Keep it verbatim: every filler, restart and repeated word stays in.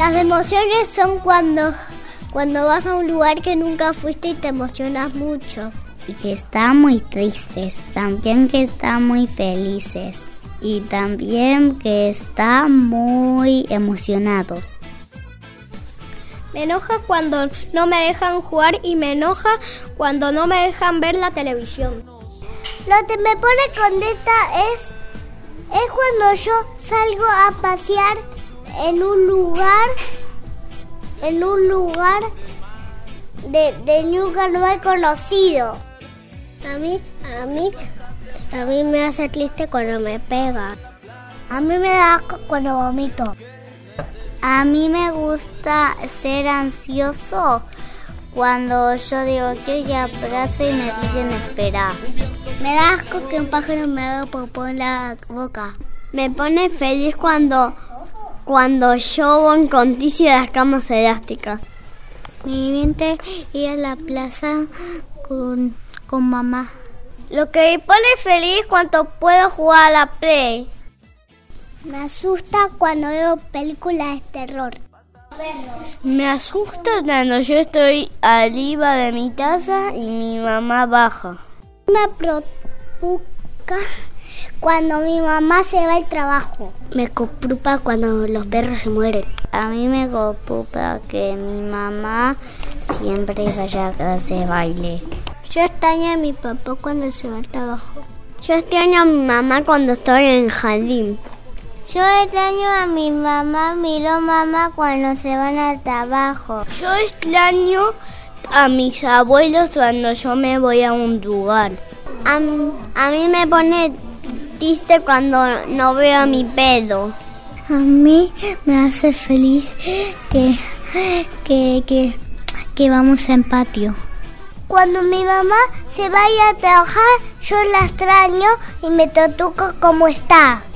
Las emociones son cuando, cuando vas a un lugar que nunca fuiste y te emocionas mucho. Y que están muy tristes, también que están muy felices y también que están muy emocionados. Me enoja cuando no me dejan jugar y me enoja cuando no me dejan ver la televisión. Lo que me pone contenta es, es cuando yo salgo a pasear en un lugar, en un lugar de, de nunca no he conocido. A mí, a mí, a mí me hace triste cuando me pega. A mí me da asco cuando vomito. A mí me gusta ser ansioso cuando yo digo que y abrazo y me dicen espera. Me da asco que un pájaro me haga popó en la boca. Me pone feliz cuando, cuando yo voy con ticio de las camas elásticas. Me divierte ir a la plaza con, con mamá. Lo que me pone feliz cuando puedo jugar a la Play. Me asusta cuando veo películas de terror. Me asusta cuando yo estoy arriba de mi taza y mi mamá baja. Me preocupa cuando mi mamá se va al trabajo. Me preocupa cuando los perros se mueren. A mí me preocupa que mi mamá siempre vaya a clase de baile. Yo extraño a mi papá cuando se va al trabajo. Yo extraño a mi mamá cuando estoy en el jardín. Yo extraño a mi mamá, miro mamá cuando se van al trabajo. Yo extraño a mis abuelos cuando yo me voy a un lugar. A, a mí me pone triste cuando no veo a mi pelo. A mí me hace feliz que, que, que, que vamos en patio. Cuando mi mamá se vaya a trabajar, yo la extraño y me toco como está.